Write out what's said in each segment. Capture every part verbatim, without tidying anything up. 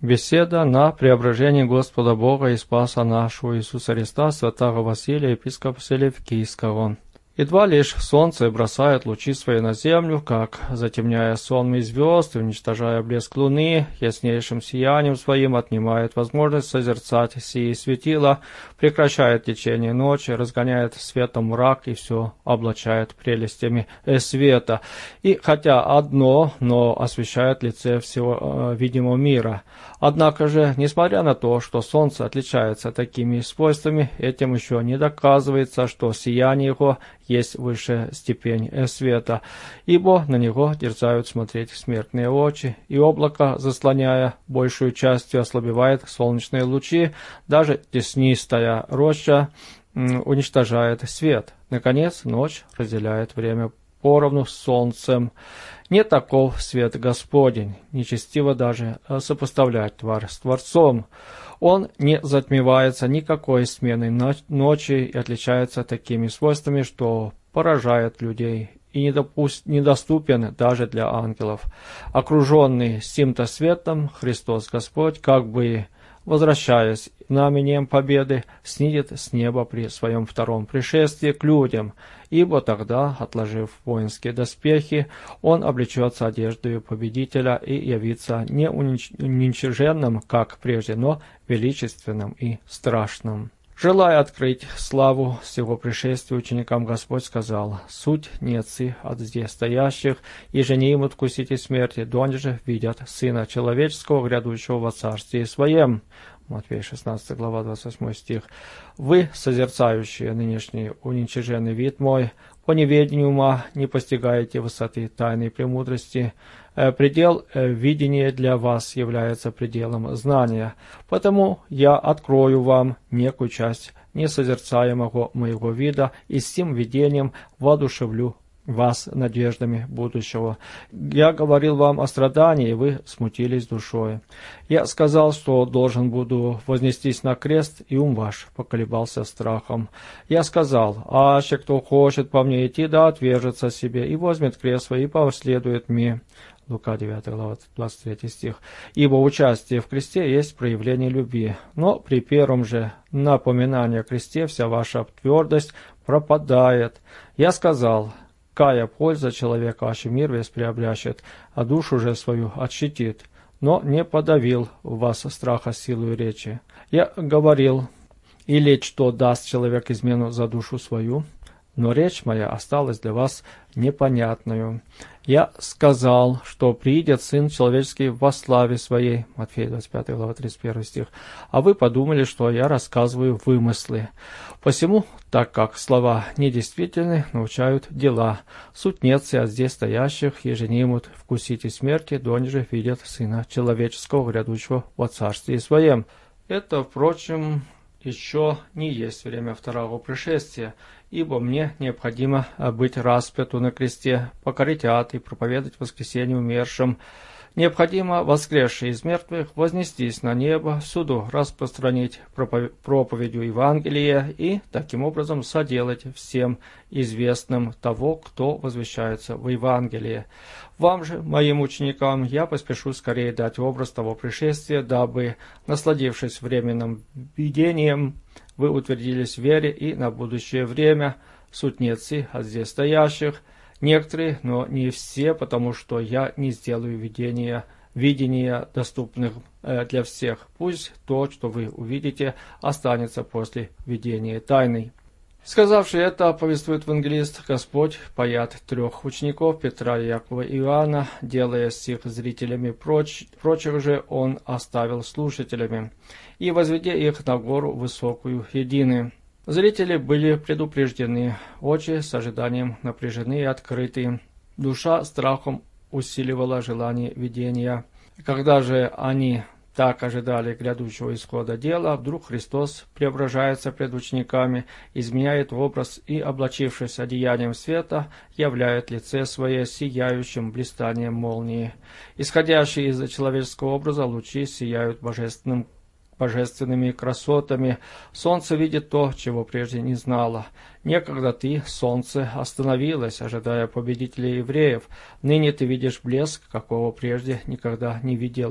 Беседа на преображение Господа Бога и Спаса нашего Иисуса Христа, святого Василия, епископа Селевкийского. Едва лишь солнце бросает лучи свои на землю, как, затемняя сонмы звезд и уничтожая блеск луны, яснейшим сиянием своим отнимает возможность созерцать сии светила, прекращает течение ночи, разгоняет светом мрак и все облачает прелестями света. И хотя одно, но освещает лице всего э, видимого мира. Однако же, несмотря на то, что солнце отличается такими свойствами, этим еще не доказывается, что сияние его есть высшая степень света, ибо на него дерзают смотреть смертные очи, и облако, заслоняя большую частью, ослабевает солнечные лучи, даже теснистая роща уничтожает свет. Наконец, ночь разделяет время поровну с солнцем. Не таков свет Господень, нечестиво даже сопоставлять тварь с Творцом. Он не затмевается никакой сменой ночи и отличается такими свойствами, что поражает людей и недоступен даже для ангелов. Окруженный сим-то светом, Христос Господь, как бы возвращаясь знамением победы, снидет с неба при своем втором пришествии к людям, ибо тогда, отложив воинские доспехи, он облечется одеждою победителя и явится не уничиженным, как прежде, но величественным и страшным. Желая открыть славу сего пришествия ученикам, Господь сказал: «Суть нецы от здесь стоящих, и же не имут вкусите смерти, донде же видят Сына Человеческого, грядущего во Царстве Своем». Матфея шестнадцатая глава, двадцать восьмой стих. «Вы, созерцающие нынешний уничиженный вид мой, по неведению ума не постигаете высоты тайной премудрости. Предел видения для вас является пределом знания. Потому я открою вам некую часть несозерцаемого моего вида, и с тем видением воодушевлю вас надеждами будущего. Я говорил вам о страдании, и вы смутились душой. Я сказал, что должен буду вознестись на крест, и ум ваш поколебался страхом. Я сказал: аще кто хочет по мне идти, да отвержется себе, и возьмет крест свой, и последует мне». Лука девятая глава, двадцать третий стих. «Ибо участие в кресте есть проявление любви, но при первом же напоминании о кресте вся ваша твердость пропадает. Я сказал: кая польза человека, аще мир весь приобрящет, а душу же свою отщитит, но не подавил в вас страха силою речи. Я говорил: или что даст человек измену за душу свою, но речь моя осталась для вас непонятную. Я сказал, что приидет Сын Человеческий во славе Своей». Матфея двадцать пятая глава, тридцать первый стих. «А вы подумали, что я рассказываю вымыслы. Посему, так как слова недействительны, научают дела. Суть нет от здесь стоящих, еже не имут вкусите смерти, донде же видят Сына Человеческого, грядущего во Царстве Своем». Это, впрочем, еще не есть время второго пришествия, ибо мне необходимо быть распяту на кресте, покорить ад и проповедовать воскресение умершим. Необходимо, воскресший из мертвых, вознестись на небо, всюду распространить проповедью Евангелия и, таким образом, соделать всем известным того, кто возвещается в Евангелии. Вам же, моим ученикам, я поспешу скорее дать образ того пришествия, дабы, насладившись временным видением, вы утвердились в вере и на будущее время. Суть нецы от здесь стоящих, некоторые, но не все, потому что я не сделаю видения, видения доступных э, для всех. Пусть то, что вы увидите, останется после видения тайной». Сказавши это, повествует евангелист, Господь паят трех учеников, Петра, Якова и Иоанна, делая с их зрителями, проч, прочих же он оставил слушателями, и возведя их на гору высокую едины. Зрители были предупреждены, очи с ожиданием напряжены и открыты, душа страхом усиливала желание видения. Когда же они так ожидали грядущего исхода дела, вдруг Христос преображается пред учениками, изменяет образ и, облачившись одеянием света, являет лице свое сияющим блистанием молнии. Исходящие из человеческого образа лучи сияют божественным божественными красотами. Солнце видит то, чего прежде не знало. Некогда ты, солнце, остановилось, ожидая победителей евреев. Ныне ты видишь блеск, какого прежде никогда не видела.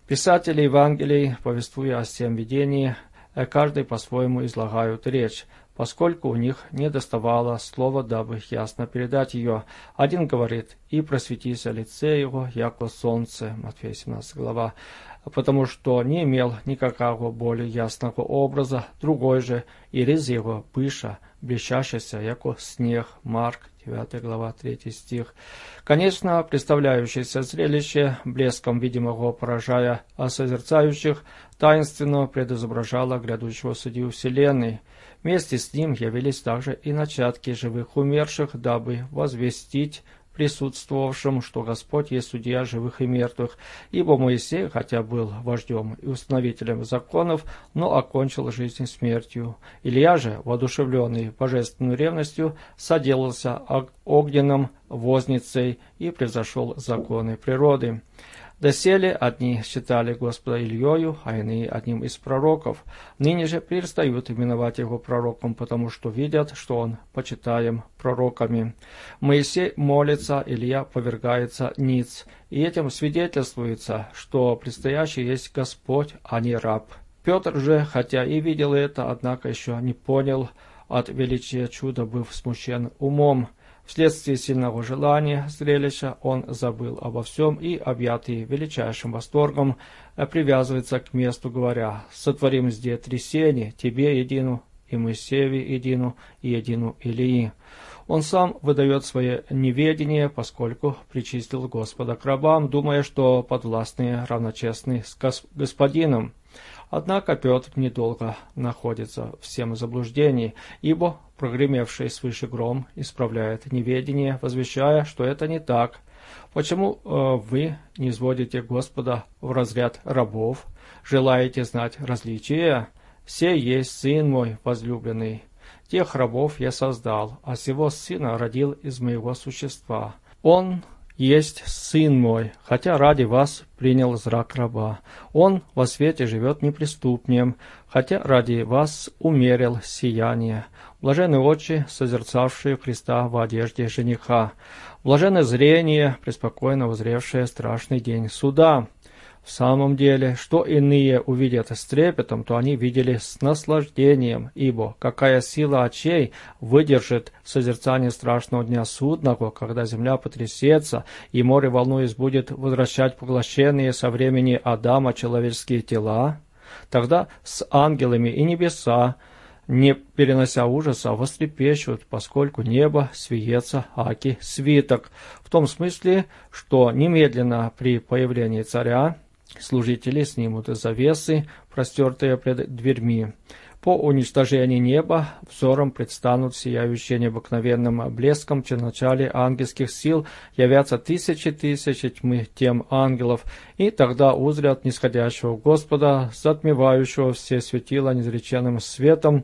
Писатели Евангелий, повествуя о сем видении, каждый по-своему излагают речь, поскольку у них не доставало слова, дабы ясно передать ее. Один говорит: «И просветися лице его, яко солнце», Матфея семнадцатая глава, потому что не имел никакого более ясного образа. Другой же: «И рез его быша, блещащийся, яко снег», Марк девятая глава, третий стих. Конечно, представляющееся зрелище, блеском видимого поражая созерцающих, таинственно предизображало грядущего судью вселенной. Вместе с ним явились также и начатки живых умерших, дабы возвестить присутствовавшим, что Господь есть судья живых и мертвых. Ибо Моисей, хотя был вождем и установителем законов, но окончил жизнь смертью. Илья же, воодушевленный божественной ревностью, соделался огненным возницей и превзошел законы природы. Доселе одни считали Господа Ильею, а иные одним из пророков. Ныне же перестают именовать его пророком, потому что видят, что он почитаем пророками. Моисей молится, Илья повергается ниц, и этим свидетельствуется, что предстоящий есть Господь, а не раб. Петр же, хотя и видел это, однако еще не понял от величия чуда, быв смущен умом. Вследствие сильного желания зрелища он забыл обо всем и, объятый величайшим восторгом, привязывается к месту, говоря: «Сотворим здесь трясение, тебе едину, и Моисееве едину, и едину Илии». Он сам выдает свое неведение, поскольку причислил Господа к рабам, думая, что подвластные равночестны с Господином. Однако Петр недолго находится в всем заблуждении, ибо прогремевший свыше гром исправляет неведение, возвещая, что это не так. Почему э, вы не сводите Господа в разряд рабов? Желаете знать различия? «Сей есть Сын мой возлюбленный. Тех рабов я создал, а сего Сына родил из моего существа. Он есть Сын мой, хотя ради вас принял зрак раба. Он во свете живет неприступнем, хотя ради вас умерил сияние. Блаженны очи, созерцавшие Христа в одежде жениха. Блаженны зрение, преспокойно возревшее страшный день суда». В самом деле, что иные увидят с трепетом, то они видели с наслаждением, ибо какая сила очей выдержит созерцание страшного дня судного, когда земля потрясется, и море, волнуясь, будет возвращать поглощенные со времени Адама человеческие тела? Тогда с ангелами и небеса, не перенося ужаса, вострепещут, поскольку небо свиется, аки свиток, в том смысле, что немедленно при появлении царя служители снимут завесы, простертые пред дверьми. По уничтожении неба взором предстанут сияющие необыкновенным блеском в начале ангельских сил, явятся тысячи тысяч тьмы тем ангелов, и тогда узрят нисходящего Господа, затмевающего все светила неизреченным светом,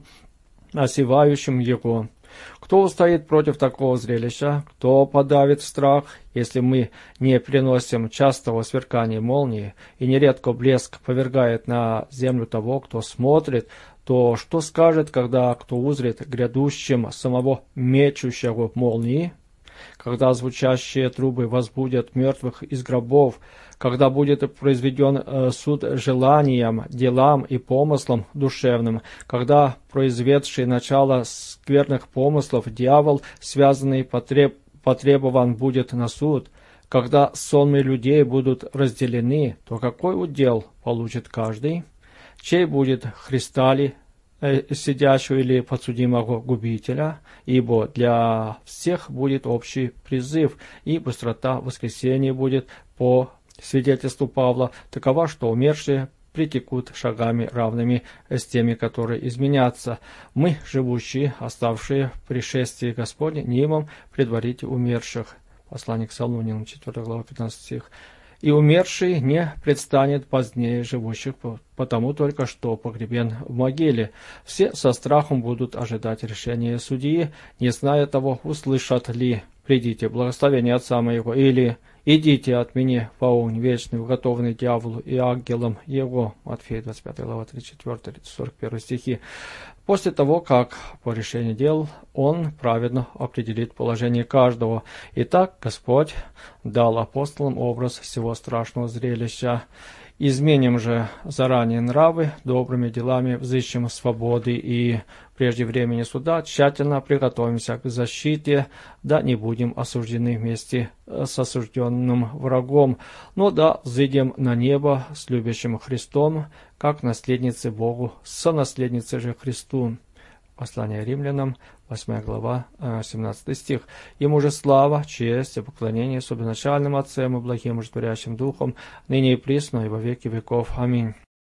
осевающим его. Кто устоит против такого зрелища? Кто подавит страх, если мы не приносим частого сверкания молнии, и нередко блеск повергает на землю того, кто смотрит, то что скажет, когда кто узрит грядущим самого мечущего молнии? Когда звучащие трубы возбудят мертвых из гробов, когда будет произведен э, суд желаниям, делам и помыслам душевным, когда произведший начало скверных помыслов дьявол, связанный, потреб, потребован будет на суд, когда сонмы людей будут разделены, то какой удел получит каждый? Чей будет Христа ли, сидящего или подсудимого губителя, ибо для всех будет общий призыв, и быстрота воскресения будет, по свидетельству Павла, такова, что умершие притекут шагами равными с теми, которые изменятся. Мы, живущие, оставшие в пришествии Господне, не имам предварить умерших. Послание к Солунянам, четвёртая глава, пятнадцатый стих. И умерший не предстанет позднее живущих, потому только что погребен в могиле. Все со страхом будут ожидать решения судьи, не зная того, услышат ли: «Придите, благословение Отца моего», или «Идите от меня в огонь вечный, уготованный дьяволу и ангелам его». Матфея двадцать пятая глава, тридцать четвёртый сорок первый стихи. После того, как по решению дел он праведно определит положение каждого. Итак, Господь дал апостолам образ всего страшного зрелища, Изменим же заранее нравы, добрыми делами взыщем свободы и прежде времени суда тщательно приготовимся к защите, да не будем осуждены вместе с осужденным врагом, но да взыдем на небо с любящим Христом, как наследницы Богу, сонаследницы же Христу. Послание римлянам, восьмая глава, семнадцатый стих. Ему же слава, честь и поклонение с обеначальным Отцем и благим и творящим Духом, ныне и присно и во веки веков. Аминь.